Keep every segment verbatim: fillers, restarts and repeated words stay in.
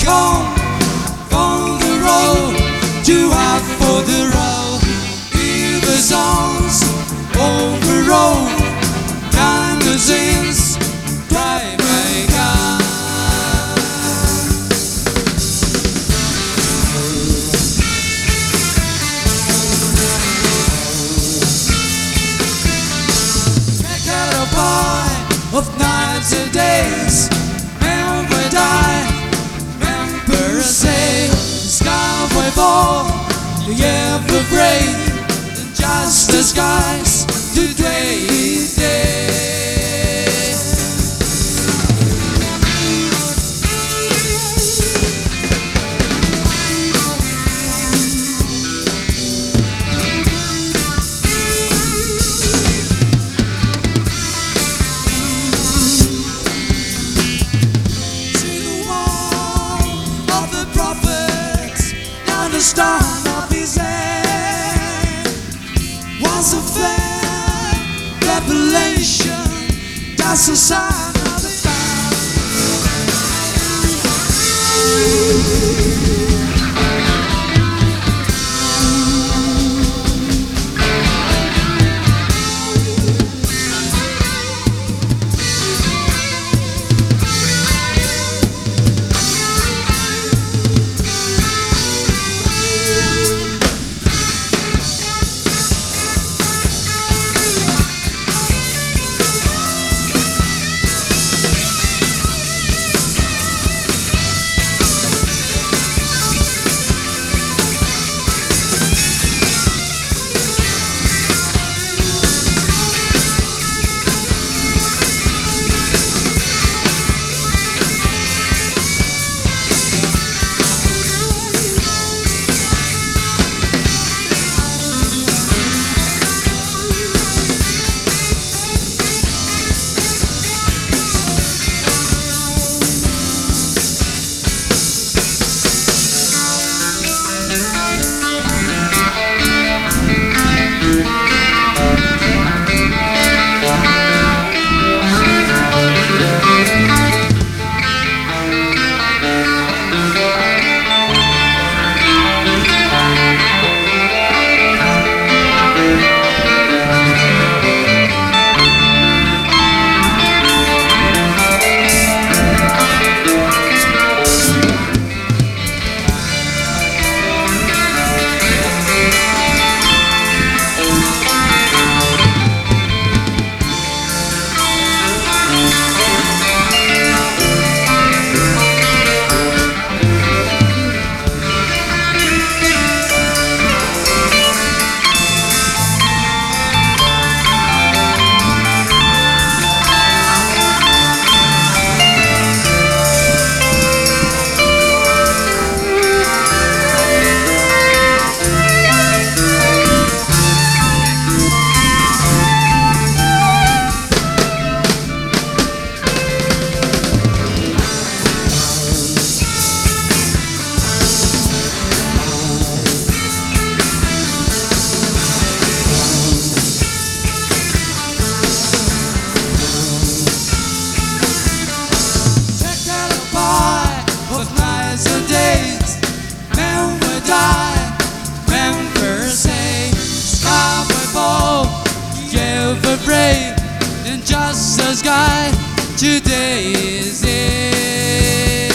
home for the road, too hard for the road. Hear the songs over road, kind of sins, drive my car. Check out a boy of nights and days, never die, never say, sky fall, you ever brave, just the skies today day. See the wall of the prophets, now the star of his head was a fair revelation, that's a sign of the time. And just the sky today is it.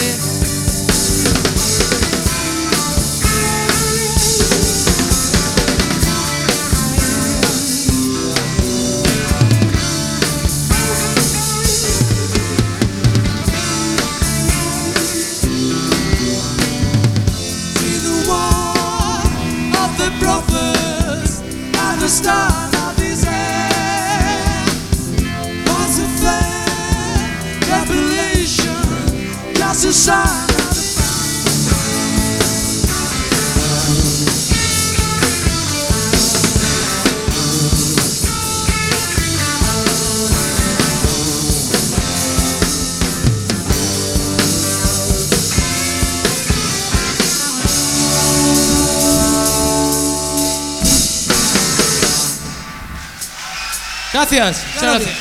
See the wall of the prophets and the stars. Just a sign of the Gracias. Muchas gracias.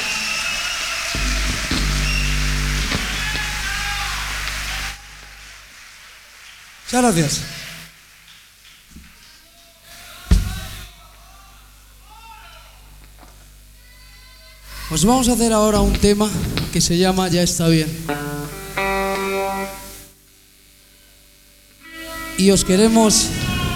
Muchas gracias. Os vamos a hacer ahora un tema que se llama Ya está bien. Y os queremos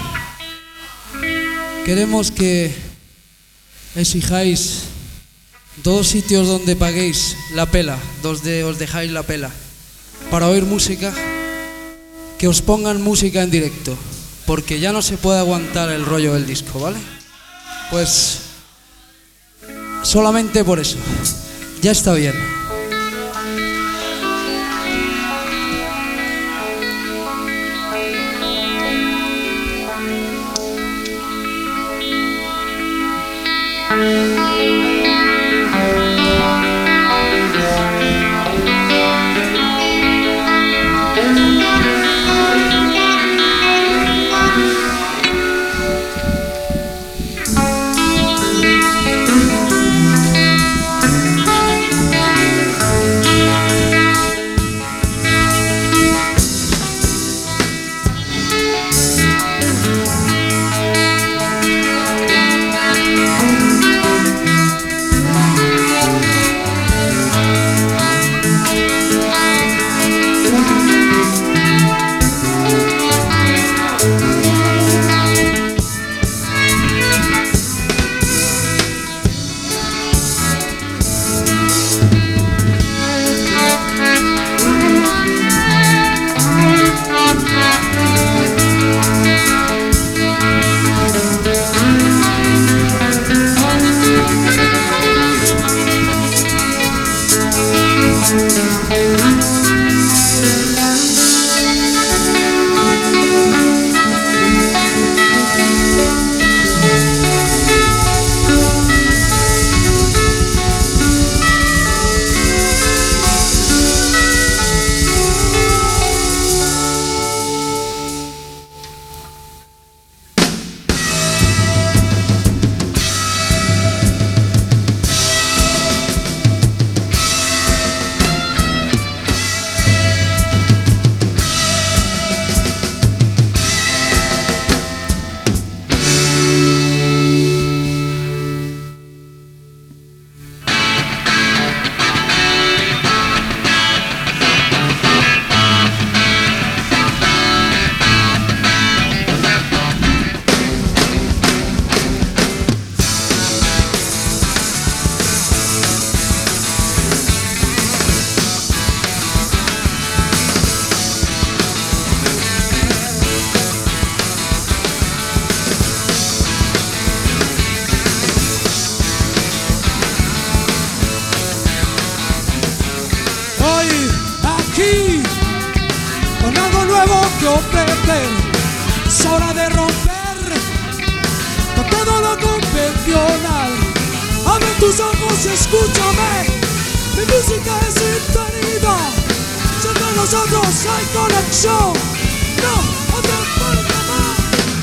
queremos que exijáis dos sitios donde paguéis la pela, donde os dejáis la pela para oír música, que os pongan música en directo, porque ya no se puede aguantar el rollo del disco, ¿vale? Pues solamente por eso. Ya está bien. Es hora de romper con todo lo convencional. Abre tus ojos y escúchame. Mi música es sintonía. Entre nosotros hay conexión. No hace falta más.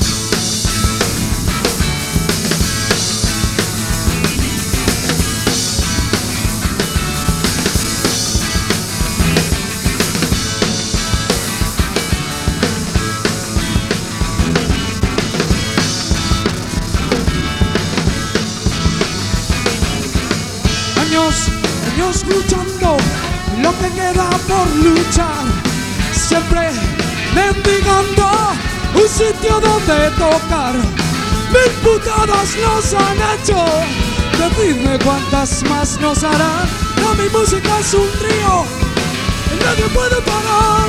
Años luchando, lo que queda por luchar, siempre mendigando un sitio donde tocar. Mil putadas nos han hecho, decidme cuántas más nos harán. No, mi música es un río, y nadie puede parar.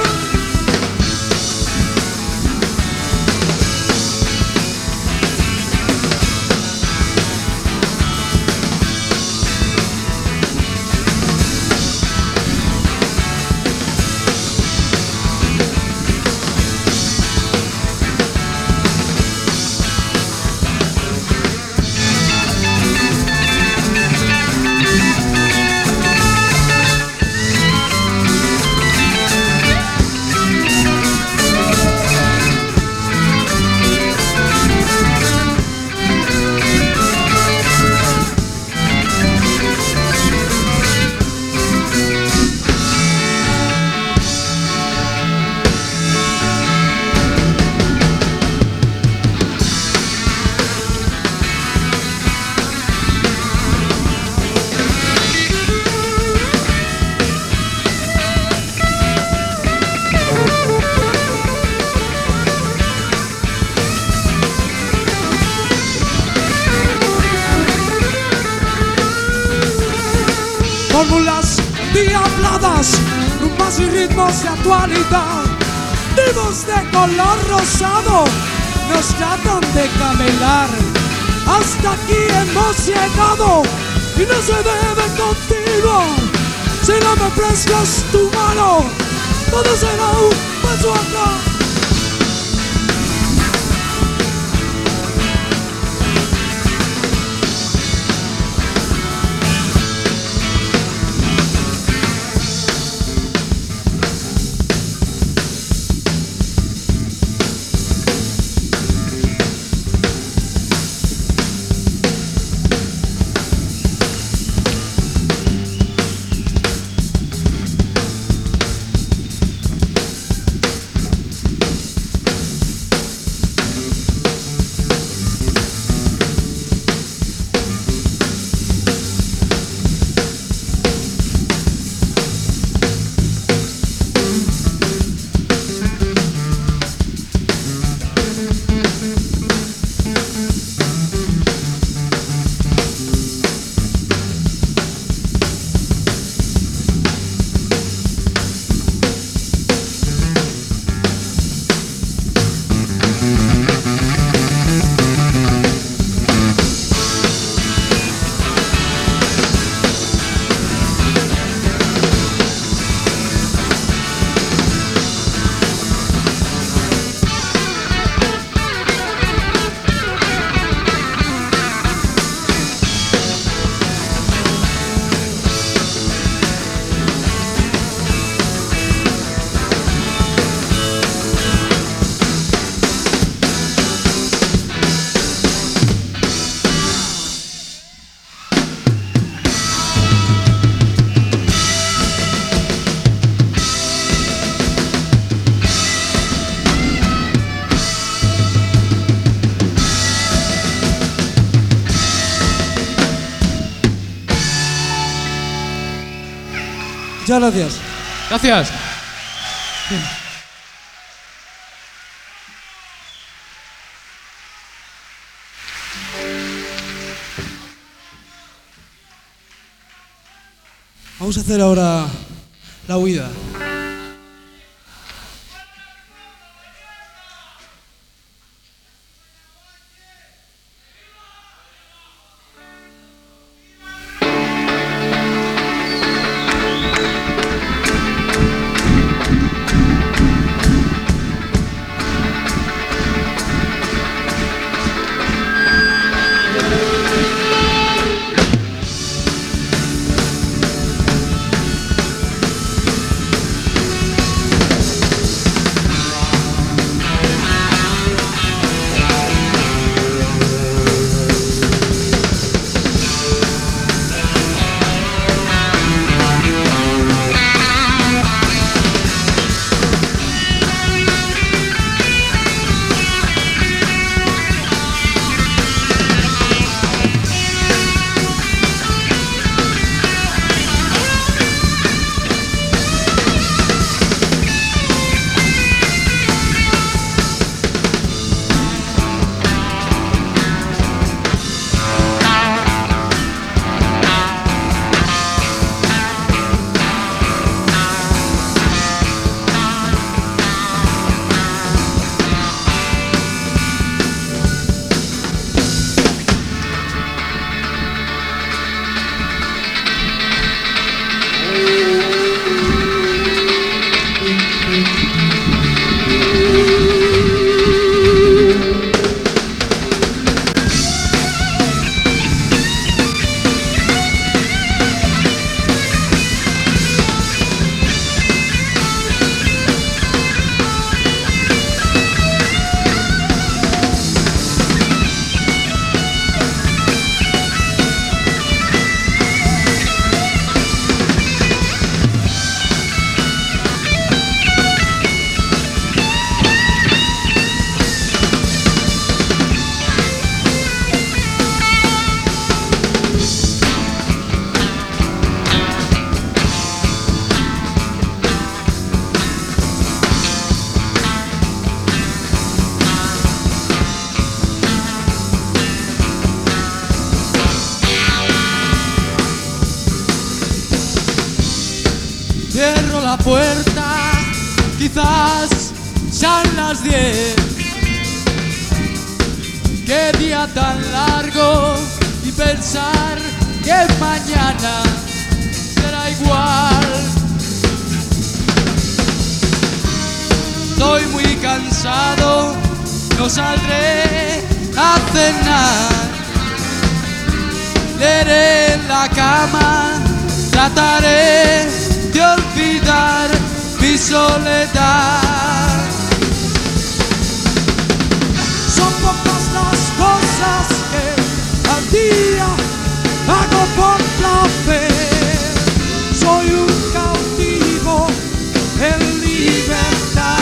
fórmulas diabladas, rumbas y ritmos de actualidad. Vivos de color rosado nos tratan de camelar. Hasta aquí hemos llegado y no se debe continuar. Si no me prestas tu mano, todo será un paso atrás. Muchas gracias. Gracias. Bien. Vamos a hacer ahora la huida. la puerta, quizás sean las diez. Qué día tan largo y pensar que mañana será igual. Estoy muy cansado, no saldré a cenar. Leeré en la cama, trataré de olvidar mi soledad. Son pocas las cosas que al día hago por placer. Soy un cautivo en libertad.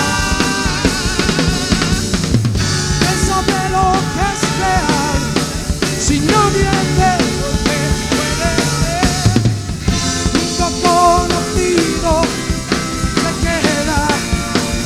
Piensa de lo que es real, si no viene lo que puede ser. Nunca conocido se queda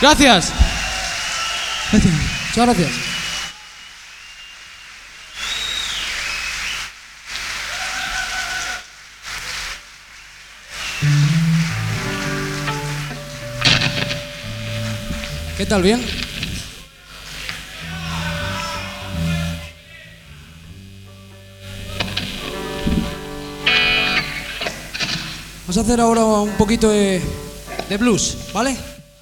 Gracias. Gracias. Muchas gracias. ¿Qué tal? ¿Bien? Vamos a hacer ahora un poquito de, de blues, ¿vale?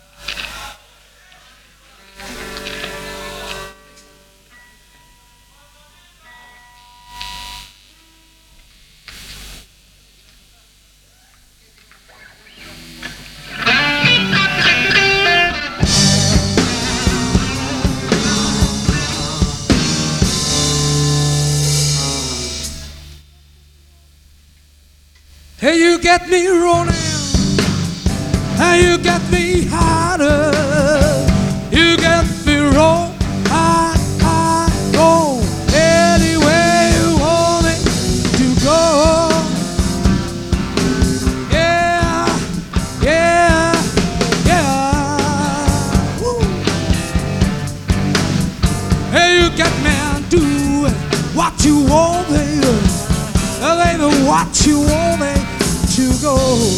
Hey, you get me rolling, and you get me harder. You get me roll, I, I go anywhere you want me to go. Yeah, yeah, yeah. Woo. Hey, you get me do what you want, baby. Baby, what you want me to go.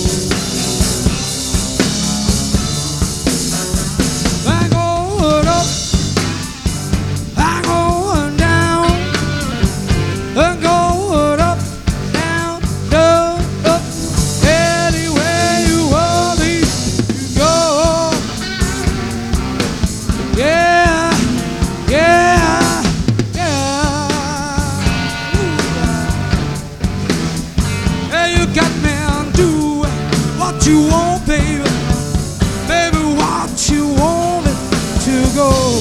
I'm going up, I'm going down, I'm going up, down, down, up, anywhere you want me to go. Yeah, yeah, yeah. Hey, you got me. What you want, baby, baby, what you want it to go.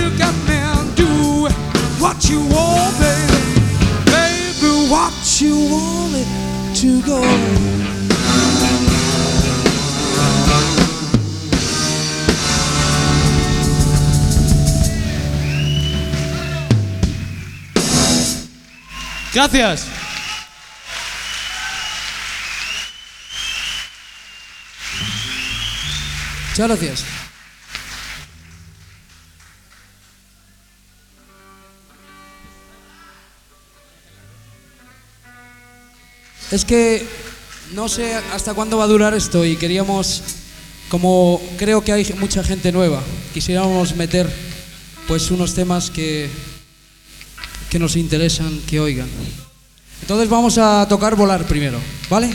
look at me and do what you want, baby. Baby, what you want it to go. Gracias. Muchas gracias. Es que no sé hasta cuándo va a durar esto y queríamos, como creo que hay mucha gente nueva, quisiéramos meter pues unos temas que, que nos interesan que oigan. Entonces vamos a tocar Volar primero, ¿vale?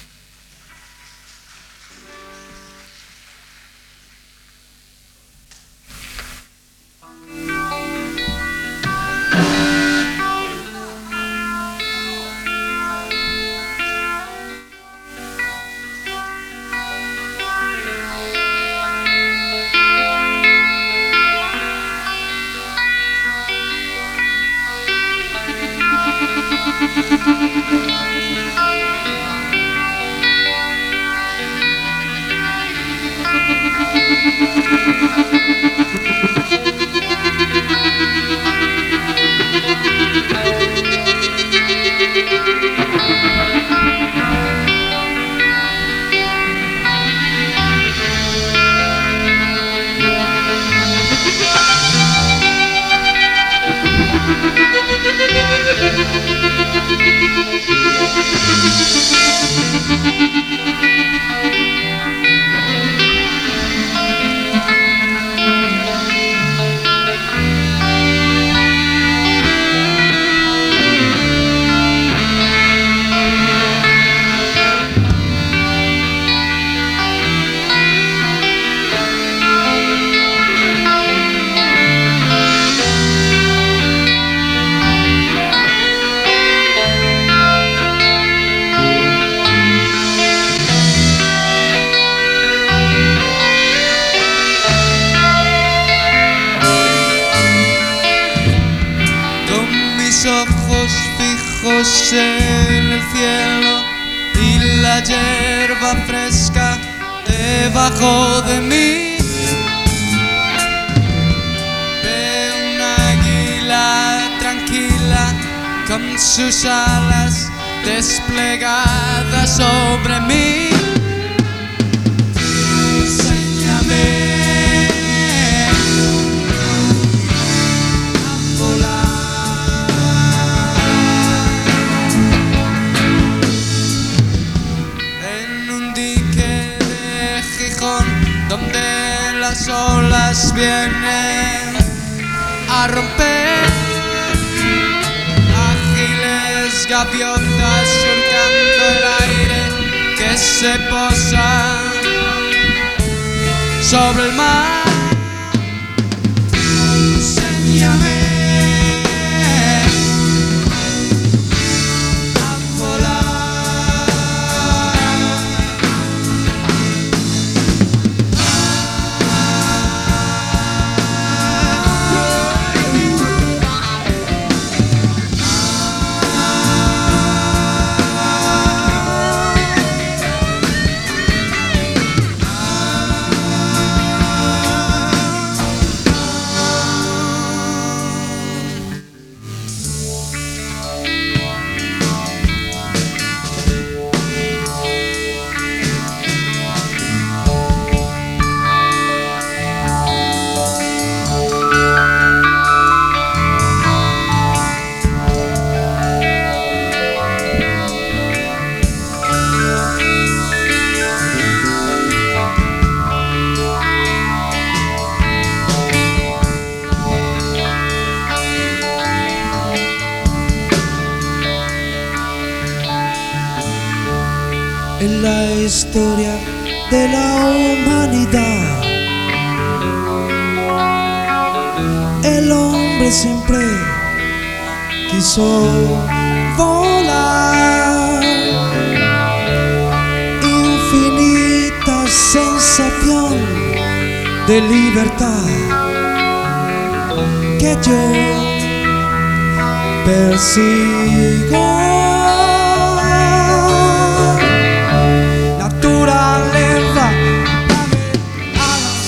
En el cielo y la hierba fresca debajo de mí. Veo una águila tranquila con sus alas desplegadas sobre mí. Enséñame donde las olas vienen a romper, ágiles gaviotas surcando el aire que se posa sobre el mar. Enséñame en la historia de la humanidad. El hombre siempre quiso volar, infinita sensación de libertad. que yo persigo. Naturaleza, dame alas,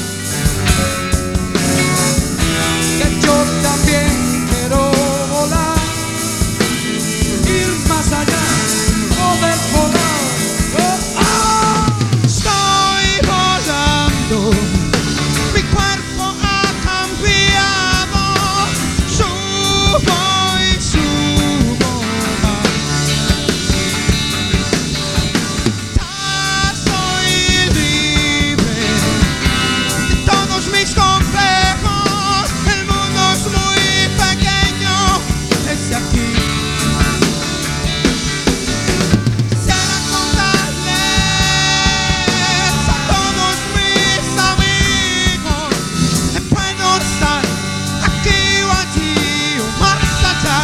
que yo también quiero volar, ir más allá, poder volar. Oh, oh. Estoy volando, mi cuerpo ha cambiado, subo y subo más. Ya soy libre de todos mis complejos, el mundo es muy pequeño desde aquí. Quisiera contarles a todos mis amigos que puedo estar aquí o allí o más allá.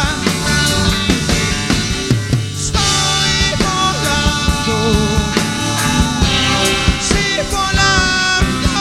Estoy volando, sí volando.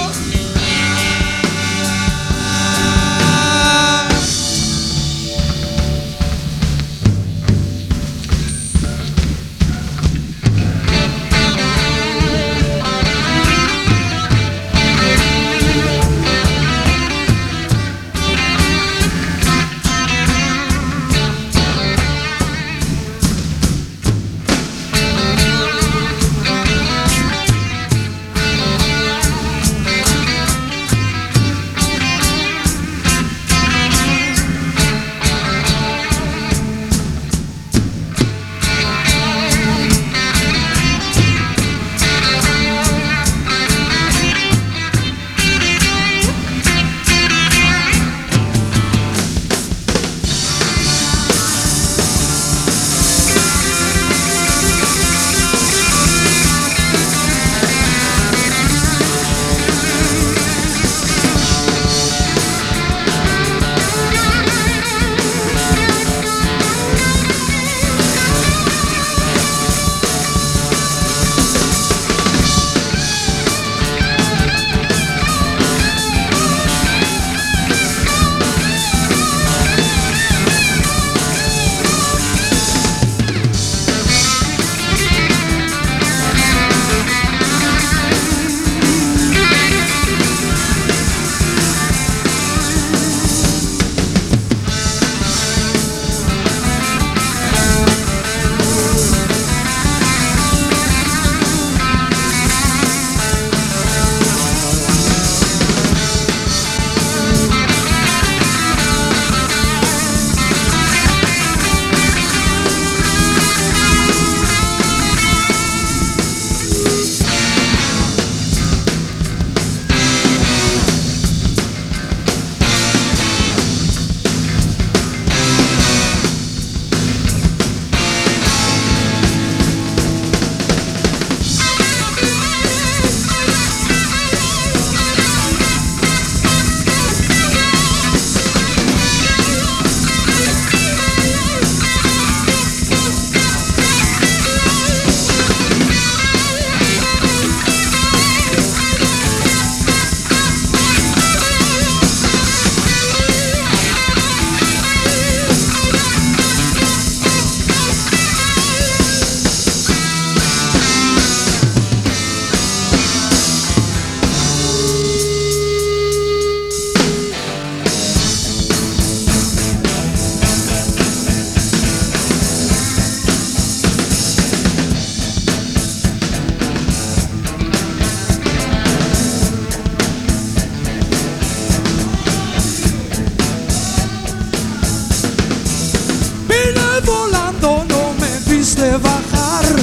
Bajar,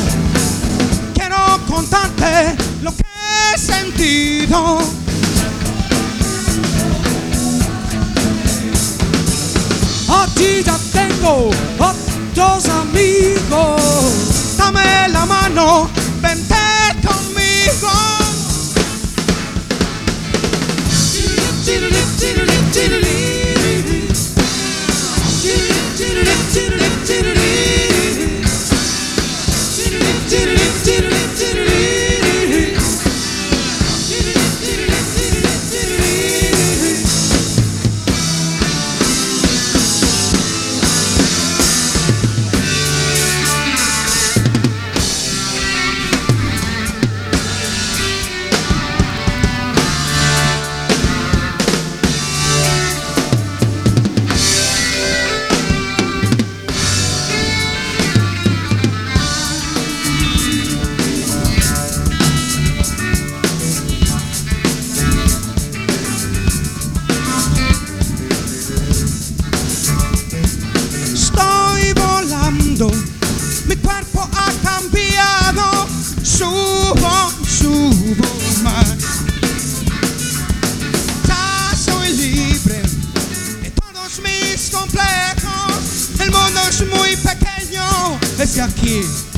quiero contarte lo que he sentido. Aquí ya tengo otros amigos. Dame la mano, vente conmigo. desde aquí.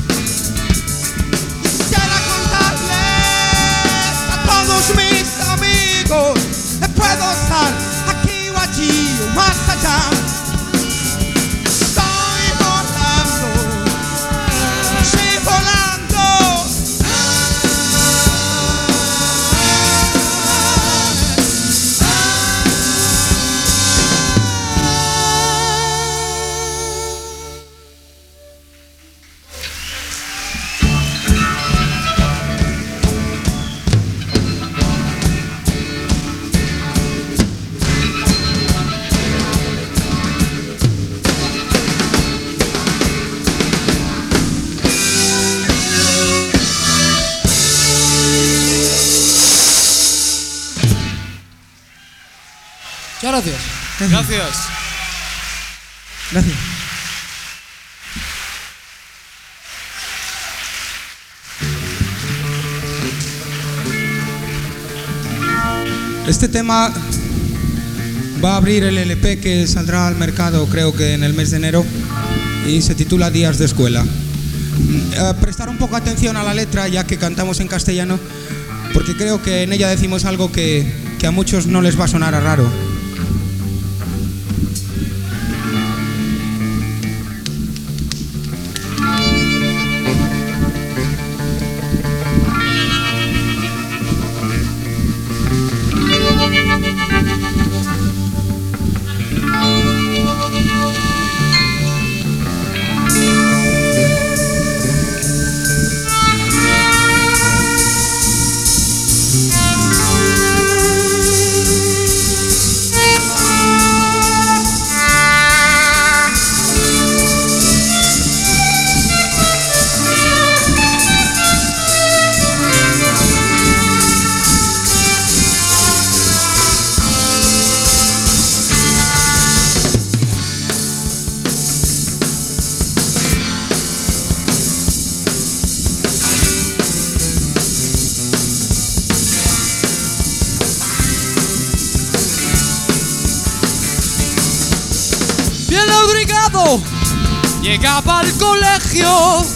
Quisiera contarles a todos mis amigos que puedo estar aquí o allí o más allá. Estoy volando, sí volando. Muchas gracias. Gracias. Gracias. Este tema va a abrir el L P que saldrá al mercado creo que en el mes de enero y se titula Días de Escuela. Eh, prestar un poco atención a la letra ya que cantamos en castellano porque creo que en ella decimos algo que, que a muchos no les va a sonar a raro. Bien abrigado, llegaba al colegio.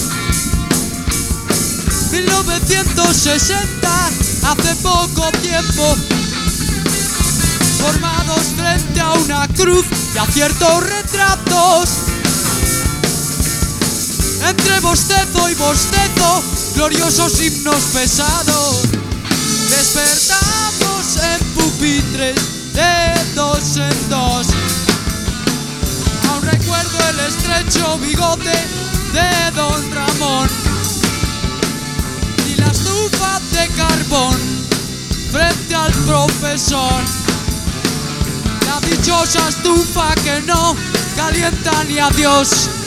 mil novecientos sesenta, hace poco tiempo. Formados frente a una cruz y a ciertos retratos. Entre bostezo y bostezo, gloriosos himnos pesados. Despertamos en pupitres de dos en dos. Aún recuerdo el estrecho bigote de don Ramón y la estufa de carbón frente al profesor. La dichosa estufa que no calienta ni a Dios.